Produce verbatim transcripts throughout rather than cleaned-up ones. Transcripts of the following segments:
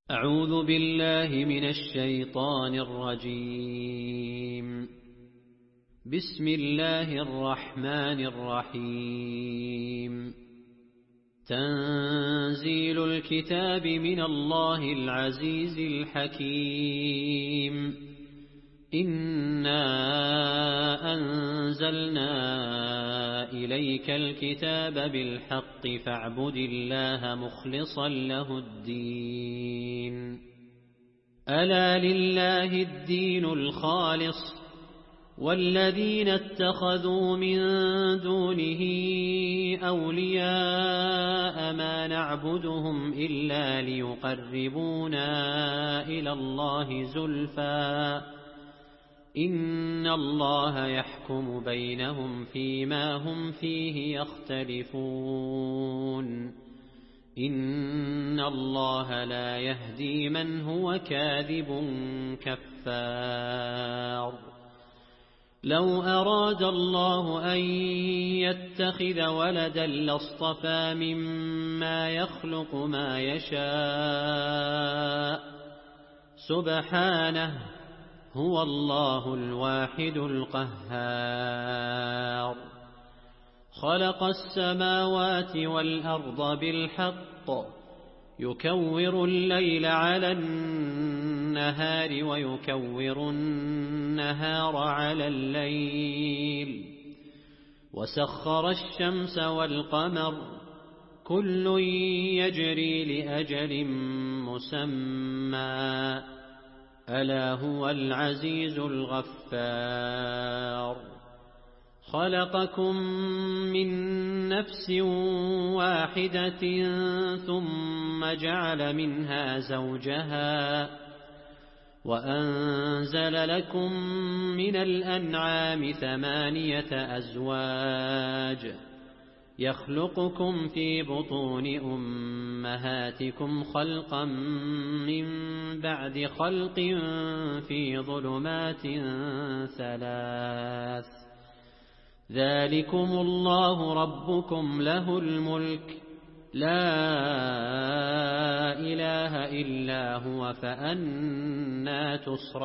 أعوذ بالله من الشيطان الرجيم. بسم الله الرحمن الرحيم. تنزيل الكتاب من الله العزيز الحكيم. إنا أنزلنا إليك الكتاب بالحق فاعبد الله مخلصا له الدين. ألا لله الدين الخالص والذين اتخذوا من دونه أولياء ما نعبدهم إلا ليقربونا إلى الله زلفى إن الله يحكم بينهم فيما هم فيه يختلفون. إن الله لا يهدي من هو كاذب كفار. لو أراد الله أن يتخذ ولدا لاصطفى مما يخلق ما يشاء سبحانه هو الله الواحد القهار. خلق السماوات والأرض بالحق يكور الليل على النهار ويكور النهار على الليل وسخر الشمس والقمر كل يجري لأجل مسمى ألا هو العزيز الغفار. خلقكم من نفس واحدة ثم جعل منها زوجها وأنزل لكم من الأنعام ثمانية أزواج يخلقكم في بطون أمهاتكم خلقا من بعد خلق في ظلمات ثلاث ذلكم الله ربكم له الملك لا إله إلا هو فأنى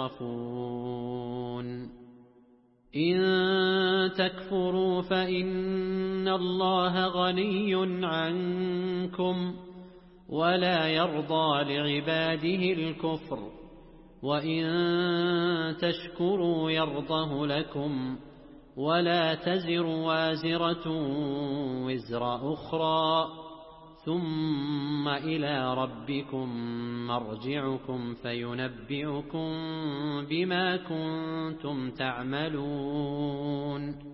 تصرفون. إن تكفروا فإن الله غني عنكم ولا يرضى لعباده الكفر وإن تشكروا يرضه لكم ولا تزر وازرة وزر أخرى ثم إلى ربكم مرجعكم فينبئكم بما كنتم تعملون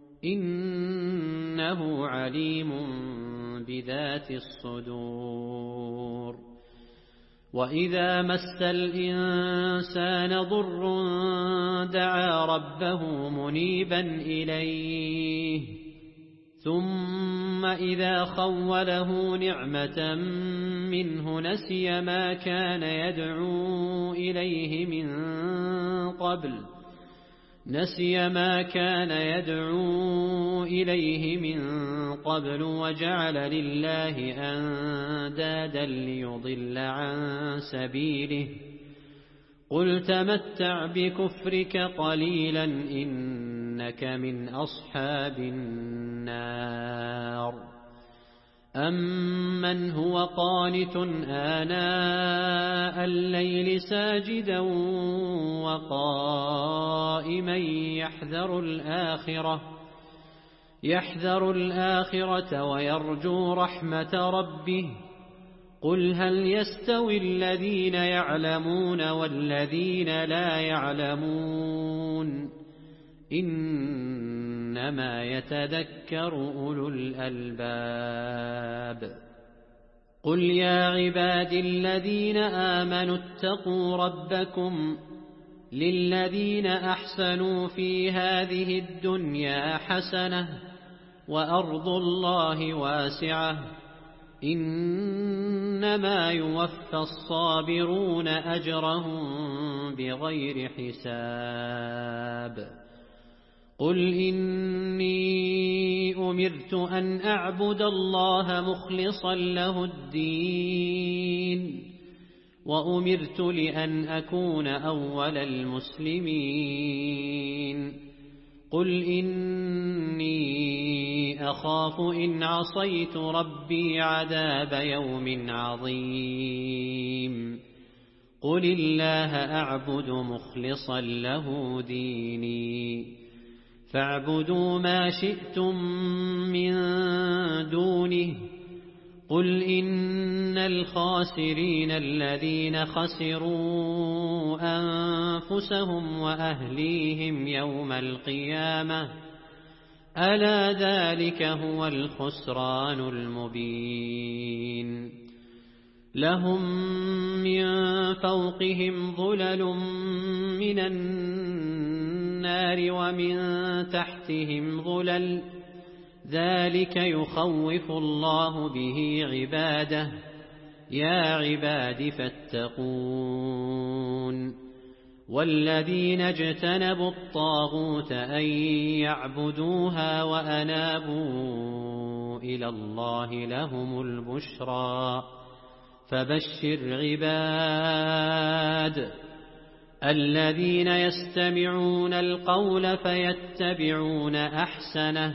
إنه عليم بذات الصدور. وإذا مس الإنسان ضر دعا ربه منيبا إليه ثم إذا خوله نعمة منه نسي ما كان يدعو إليه من قبل نسي ما كان يدعو إليه من قبل وجعل لله أندادا ليضل عن سبيله قل تمتع بكفرك قليلا إنك من أصحاب النار. أمن هو قانت آناء الليل ساجدا وقائما يحذر الآخرة يحذر الآخرة ويرجو رحمة ربه قل هل يستوي الذين يعلمون والذين لا يعلمون إنما يتذكر أولو الألباب. قل يا عبادي الذين آمنوا اتقوا ربكم للذين أحسنوا في هذه الدنيا حسنة وأرض الله واسعة إنما يوفى الصابرون أجرهم بغير حساب. قل إني أمرت أن أعبد الله مخلصا له الدين وأمرت لأن أكون أول المسلمين قل إني أخاف إن عصيت ربي عذاب يوم عظيم قل الله أعبد مخلصا له ديني فاعبدوا ما شئتم من دونه قل إن الخاسرين الذين خسروا أنفسهم وأهليهم يوم القيامة ألا ذلك هو الخسران المبين لهم من فوقهم ظلل من النار ومن تحتهم ظلل ذلك يخوف الله به عباده يا عباد فاتقون والذين اجتنبوا الطاغوت أن يعبدوها وأنابوا إلى الله لهم البشرى فبشر عباد الذين يستمعون القول فيتبعون أحسنه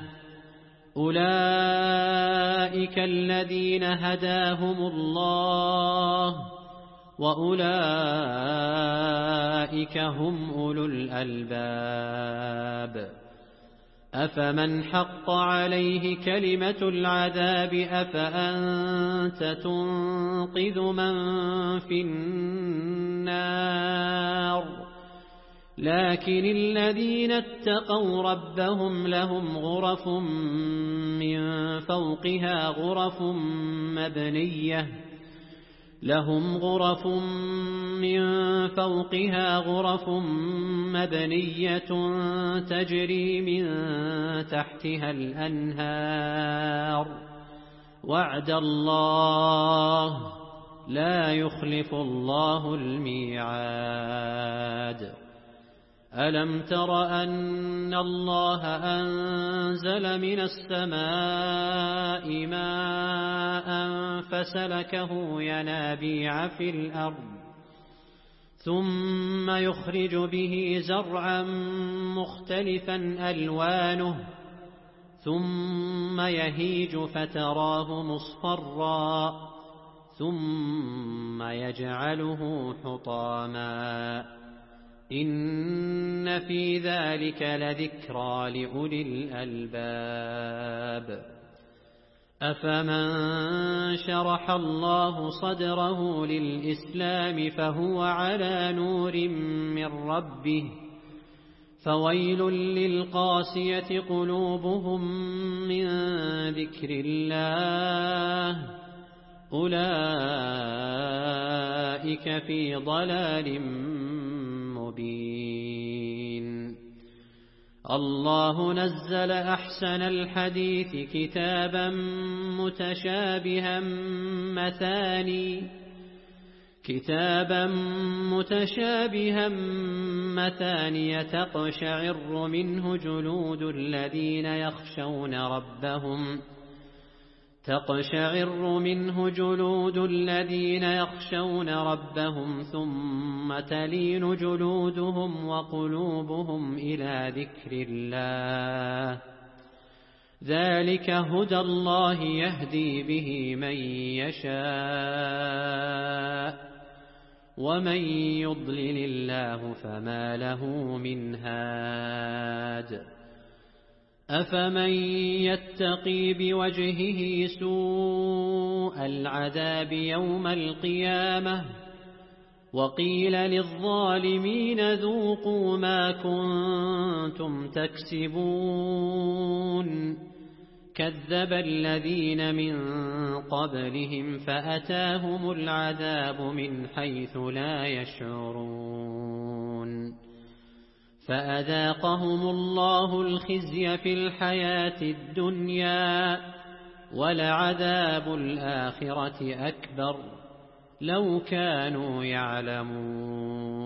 أولئك الذين هداهم الله وأولئك هم أولو الألباب أفمن حق عليه كلمة العذاب أفأنت تنقذ من في النار لكن الذين اتقوا ربهم لهم غرف من فوقها غرف مبنية لهم غرف من فوقها غرف مبنية تجري من تحتها الأنهار وعد الله لا يخلف الله الميعاد ألم تر أن الله أنزل من السماء ماء فسلكه ينابيع في الأرض ثم يخرج به زرعا مختلفا ألوانه ثم يهيج فتراه مصفرا ثم يجعله حطاما إن في ذلك لذكرى لأولي الألباب أفمن شرح الله صدره للإسلام فهو على نور من ربه فويل للقاسية قلوبهم من ذكر الله أولئك في ضلال مبين الله نزل أحسن الحديث كتابا متشابها مثاني كتابا متشابها مثانية تقشعر منه جلود الذين يخشون ربهم تقشعر منه جلود الذين يخشون ربهم ثم تلين جلودهم وقلوبهم إلى ذكر الله ذلك هدى الله يهدي به من يشاء ومن يضلل الله فما له من هاد أفمن يتقي بوجهه سوء العذاب يوم القيامة وقيل للظالمين ذوقوا ما كنتم تكسبون كذب الذين من قبلهم فأتاهم العذاب من حيث لا يشعرون فأذاقهم الله الخزي في الحياة الدنيا ولعذاب الآخرة أكبر لو كانوا يعلمون